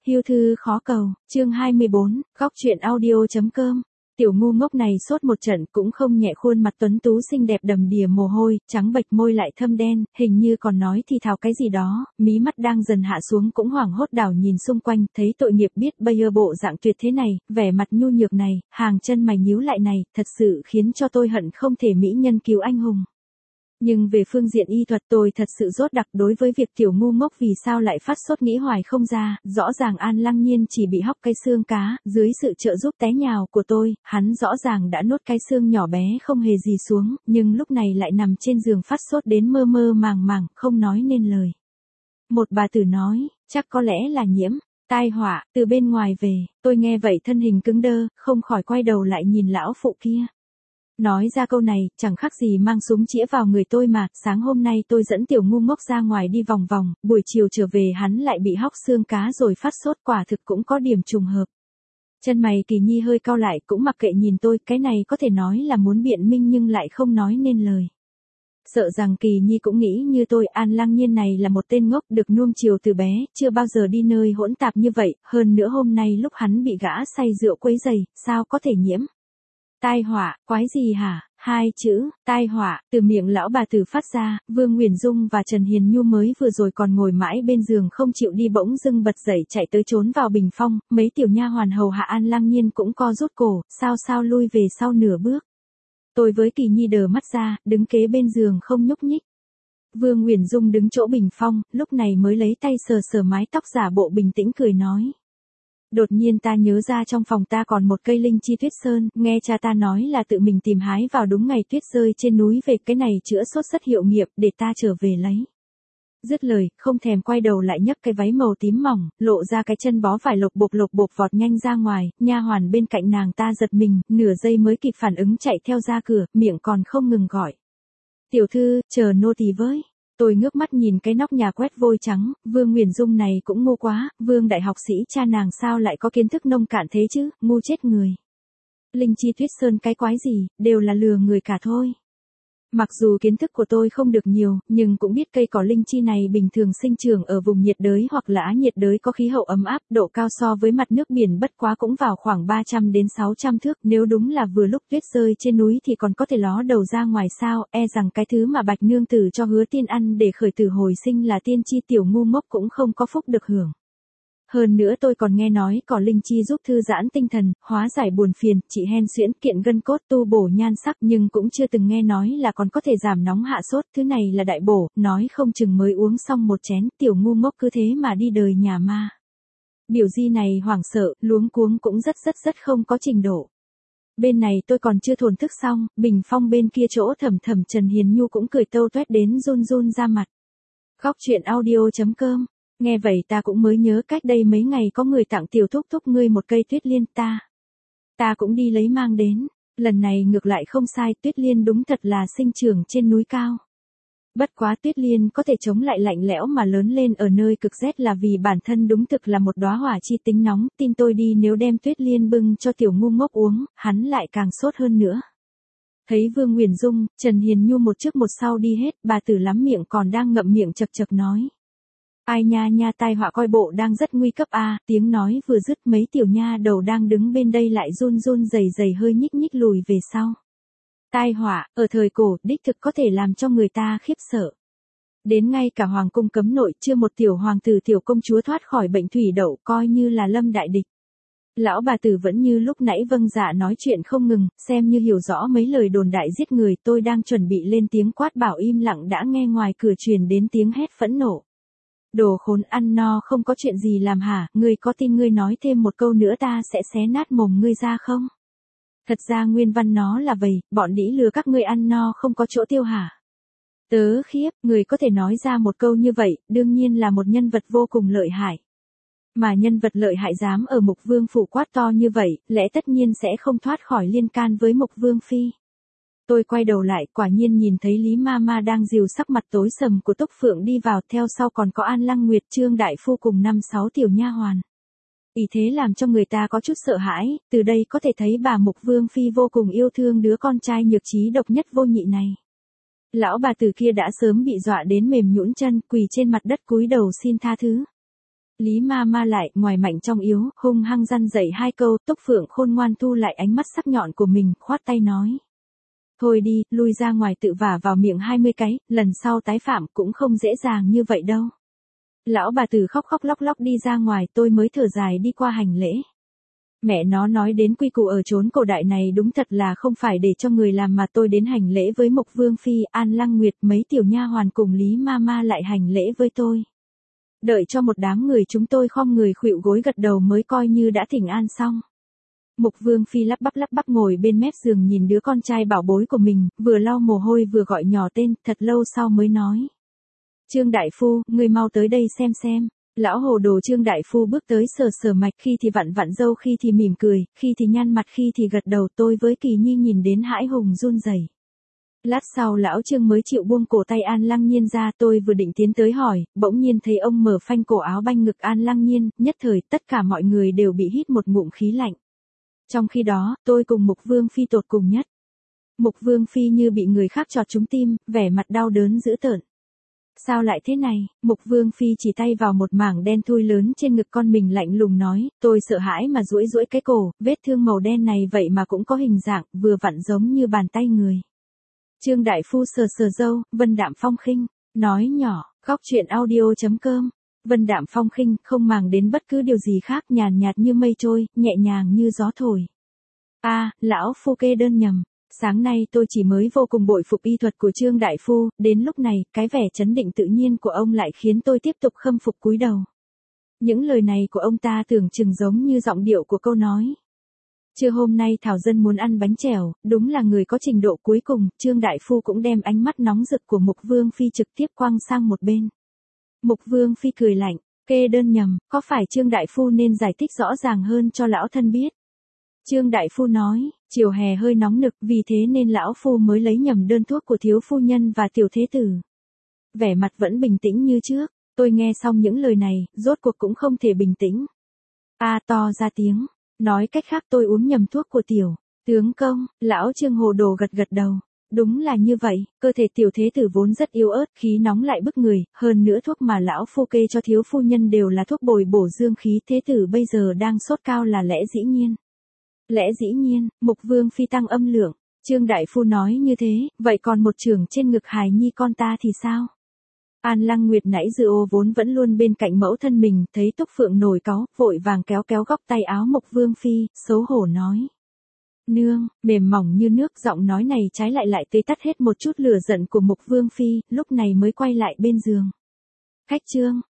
Hưu thư khó cầu, chương 24, góc truyện audio.com. Tiểu ngu ngốc này sốt một trận cũng không nhẹ, khuôn mặt tuấn tú xinh đẹp đầm đìa mồ hôi, trắng bệch môi lại thâm đen, hình như còn nói thì thào cái gì đó, mí mắt đang dần hạ xuống cũng hoảng hốt đảo nhìn xung quanh, thấy tội nghiệp biết bây giờ bộ dạng tuyệt thế này, vẻ mặt nhu nhược này, hàng chân mày nhíu lại này, thật sự khiến cho tôi hận không thể mỹ nhân cứu anh hùng. Nhưng về phương diện y thuật tôi thật sự dốt đặc, đối với việc tiểu ngu ngốc vì sao lại phát sốt nghĩ hoài không ra, rõ ràng An Lăng Nhiên chỉ bị hóc cái xương cá, dưới sự trợ giúp té nhào của tôi, hắn rõ ràng đã nuốt cái xương nhỏ bé không hề gì xuống, nhưng lúc này lại nằm trên giường phát sốt đến mơ mơ màng màng, không nói nên lời. Một bà tử nói, chắc có lẽ là nhiễm tai họa từ bên ngoài về, tôi nghe vậy thân hình cứng đơ, không khỏi quay đầu lại nhìn lão phụ kia. Nói ra câu này, chẳng khác gì mang súng chĩa vào người tôi mà, sáng hôm nay tôi dẫn tiểu ngu ngốc ra ngoài đi vòng vòng, buổi chiều trở về hắn lại bị hóc xương cá rồi phát sốt, quả thực cũng có điểm trùng hợp. Chân mày Kỳ Nhi hơi cau lại, cũng mặc kệ nhìn tôi, cái này có thể nói là muốn biện minh nhưng lại không nói nên lời. Sợ rằng Kỳ Nhi cũng nghĩ như tôi, An Lăng Nhiên này là một tên ngốc được nuông chiều từ bé, chưa bao giờ đi nơi hỗn tạp như vậy, hơn nữa hôm nay lúc hắn bị gã say rượu quấy rầy, sao có thể nhiễm tai họa, quái gì hả? Hai chữ, tai họa, từ miệng lão bà tử phát ra, Vương Nguyền Dung và Trần Hiền Nhu mới vừa rồi còn ngồi mãi bên giường không chịu đi bỗng dưng bật dậy chạy tới trốn vào bình phong, mấy tiểu nha hoàn hầu hạ An Lăng Nhiên cũng co rút cổ, sao lui về sau nửa bước. Tôi với Kỳ Nhi đờ mắt ra, đứng kế bên giường không nhúc nhích. Vương Nguyền Dung đứng chỗ bình phong, lúc này mới lấy tay sờ mái tóc giả bộ bình tĩnh cười nói. Đột nhiên ta nhớ ra trong phòng ta còn một cây linh chi tuyết sơn, nghe cha ta nói là tự mình tìm hái vào đúng ngày tuyết rơi trên núi về, cái này chữa sốt rất hiệu nghiệm, để ta trở về lấy. Dứt lời, không thèm quay đầu lại nhấc cái váy màu tím mỏng, lộ ra cái chân bó vải lộc bộc vọt nhanh ra ngoài, nha hoàn bên cạnh nàng ta giật mình, nửa giây mới kịp phản ứng chạy theo ra cửa, miệng còn không ngừng gọi. Tiểu thư, chờ nô tỳ với. Tôi ngước mắt nhìn cái nóc nhà quét vôi trắng, Vương Nguyền Dung này cũng ngu quá, Vương đại học sĩ cha nàng sao lại có kiến thức nông cạn thế chứ, ngu chết người. Linh chi tuyết sơn cái quái gì, đều là lừa người cả thôi. Mặc dù kiến thức của tôi không được nhiều, nhưng cũng biết cây cỏ linh chi này bình thường sinh trưởng ở vùng nhiệt đới hoặc là á nhiệt đới có khí hậu ấm áp, độ cao so với mặt nước biển bất quá cũng vào khoảng 300 đến 600 thước, nếu đúng là vừa lúc tuyết rơi trên núi thì còn có thể ló đầu ra ngoài sao, e rằng cái thứ mà Bạch Nương Tử cho Hứa Tiên ăn để khởi tử hồi sinh là tiên chi tiểu ngu ngốc cũng không có phúc được hưởng. Hơn nữa tôi còn nghe nói cỏ linh chi giúp thư giãn tinh thần, hóa giải buồn phiền, trị hen suyễn, kiện gân cốt, tu bổ nhan sắc, nhưng cũng chưa từng nghe nói là còn có thể giảm nóng hạ sốt, thứ này là đại bổ, nói không chừng mới uống xong một chén, tiểu ngu ngốc cứ thế mà đi đời nhà ma. Biểu di này hoảng sợ, luống cuống cũng rất không có trình độ. Bên này tôi còn chưa thổn thức xong, bình phong bên kia chỗ thầm Trần Hiền Nhu cũng cười tâu tuét đến run ra mặt. Góc truyện audio.com. Nghe vậy ta cũng mới nhớ cách đây mấy ngày có người tặng tiểu thúc ngươi một cây tuyết liên, ta cũng đi lấy mang đến, lần này ngược lại không sai, tuyết liên đúng thật là sinh trưởng trên núi cao. Bất quá tuyết liên có thể chống lại lạnh lẽo mà lớn lên ở nơi cực rét là vì bản thân đúng thực là một đóa hỏa chi tính nóng, tin tôi đi, nếu đem tuyết liên bưng cho tiểu ngu ngốc uống, hắn lại càng sốt hơn nữa. Thấy Vương Nguyền Dung, Trần Hiền Nhu một trước một sau đi hết, bà tử lắm miệng còn đang ngậm miệng chật nói. Ai nha tai họa coi bộ đang rất nguy cấp a, tiếng nói vừa dứt mấy tiểu nha đầu đang đứng bên đây lại run rẩy hơi nhích lùi về sau. Tai họa, ở thời cổ, đích thực có thể làm cho người ta khiếp sợ. Đến ngay cả hoàng cung cấm nội chưa một tiểu hoàng tử tiểu công chúa thoát khỏi bệnh thủy đậu coi như là lâm đại địch. Lão bà tử vẫn như lúc nãy vâng dạ nói chuyện không ngừng, xem như hiểu rõ mấy lời đồn đại giết người, tôi đang chuẩn bị lên tiếng quát bảo im lặng đã nghe ngoài cửa truyền đến tiếng hét phẫn nộ. Đồ khốn, ăn no không có chuyện gì làm hả, ngươi có tin ngươi nói thêm một câu nữa ta sẽ xé nát mồm ngươi ra không? Thật ra nguyên văn nó là vậy, bọn đĩ lừa các ngươi ăn no không có chỗ tiêu hả? Tớ khiếp, người có thể nói ra một câu như vậy, đương nhiên là một nhân vật vô cùng lợi hại. Mà nhân vật lợi hại dám ở Mục Vương phủ quát to như vậy, lẽ tất nhiên sẽ không thoát khỏi liên can với Mục Vương phi. Tôi quay đầu lại, quả nhiên nhìn thấy Lý Mama đang dìu sắc mặt tối sầm của Túc Phượng đi vào, theo sau còn có An Lăng Nguyệt, Trương đại phu cùng 5-6 tiểu nha hoàn. Ý thế làm cho người ta có chút sợ hãi, từ đây có thể thấy bà Mục Vương phi vô cùng yêu thương đứa con trai nhược trí độc nhất vô nhị này. Lão bà tử kia đã sớm bị dọa đến mềm nhũn chân, quỳ trên mặt đất cúi đầu xin tha thứ. Lý ma ma lại, ngoài mạnh trong yếu, hung hăng răn dạy hai câu, Túc Phượng khôn ngoan thu lại ánh mắt sắc nhọn của mình, khoát tay nói. Thôi đi, lui ra ngoài tự vả vào miệng 20 cái, lần sau tái phạm cũng không dễ dàng như vậy đâu. Lão bà tử khóc khóc lóc lóc đi ra ngoài, tôi mới thở dài đi qua hành lễ. Mẹ nó nói đến quy củ ở chốn cổ đại này đúng thật là không phải để cho người làm mà tôi đến hành lễ với Mục Vương Phi, An Lăng Nguyệt, mấy tiểu nha hoàn cùng Lý ma ma lại hành lễ với tôi. Đợi cho một đám người chúng tôi khom người khuỵu gối gật đầu mới coi như đã thỉnh an xong. Mục Vương Phi lắp bắp ngồi bên mép giường nhìn đứa con trai bảo bối của mình, vừa lau mồ hôi vừa gọi nhỏ tên, thật lâu sau mới nói. Trương Đại Phu, ngươi mau tới đây xem. Lão hồ đồ Trương Đại Phu bước tới sờ mạch, khi thì vặn râu, khi thì mỉm cười, khi thì nhăn mặt, khi thì gật đầu. Tôi với Kỳ Nhi nhìn đến hãi hùng run rẩy. Lát sau lão Trương mới chịu buông cổ tay An Lăng Nhiên ra, tôi vừa định tiến tới hỏi, bỗng nhiên thấy ông mở phanh cổ áo banh ngực An Lăng Nhiên, nhất thời tất cả mọi người đều bị hít một ngụm khí lạnh. Trong khi đó, tôi cùng Mục Vương Phi tột cùng nhất. Mục Vương Phi như bị người khác chọt trúng tim, vẻ mặt đau đớn dữ tợn. Sao lại thế này? Mục Vương Phi chỉ tay vào một mảng đen thui lớn trên ngực con mình lạnh lùng nói, tôi sợ hãi mà duỗi cái cổ, vết thương màu đen này vậy mà cũng có hình dạng, vừa vặn giống như bàn tay người. Trương Đại Phu sờ râu, vân đạm phong khinh, nói nhỏ, góc chuyện audio.com. Vân đạm phong khinh, không màng đến bất cứ điều gì khác, nhàn nhạt như mây trôi, nhẹ nhàng như gió thổi. Lão Phu kê đơn nhầm. Sáng nay tôi chỉ mới vô cùng bội phục y thuật của Trương Đại Phu, đến lúc này, cái vẻ trấn định tự nhiên của ông lại khiến tôi tiếp tục khâm phục cúi đầu. Những lời này của ông ta tưởng chừng giống như giọng điệu của câu nói. Trưa hôm nay Thảo Dân muốn ăn bánh chèo, đúng là người có trình độ cuối cùng, Trương Đại Phu cũng đem ánh mắt nóng rực của Mục Vương Phi trực tiếp quăng sang một bên. Mục Vương Phi cười lạnh, kê đơn nhầm, có phải Trương Đại Phu nên giải thích rõ ràng hơn cho lão thân biết? Trương Đại Phu nói, chiều hè hơi nóng nực, vì thế nên lão phu mới lấy nhầm đơn thuốc của thiếu phu nhân và tiểu thế tử. Vẻ mặt vẫn bình tĩnh như trước, tôi nghe xong những lời này, rốt cuộc cũng không thể bình tĩnh. To ra tiếng, nói cách khác tôi uống nhầm thuốc của tiểu tướng công, lão Trương hồ đồ gật đầu. Đúng là như vậy, cơ thể tiểu thế tử vốn rất yếu ớt, khí nóng lại bức người, hơn nữa thuốc mà lão phu kê cho thiếu phu nhân đều là thuốc bồi bổ dương khí, thế tử bây giờ đang sốt cao là lẽ dĩ nhiên. Lẽ dĩ nhiên, Mục Vương Phi tăng âm lượng, Trương Đại Phu nói như thế, vậy còn một chưởng trên ngực hài nhi con ta thì sao? An Lăng Nguyệt nãy giờ vốn vẫn luôn bên cạnh mẫu thân mình, thấy Túc Phượng nổi cáu, vội vàng kéo góc tay áo Mục Vương Phi, xấu hổ nói. Nương, mềm mỏng như nước, giọng nói này trái lại tưới tắt hết một chút lửa giận của Mục Vương Phi, lúc này mới quay lại bên giường. Khách Trương,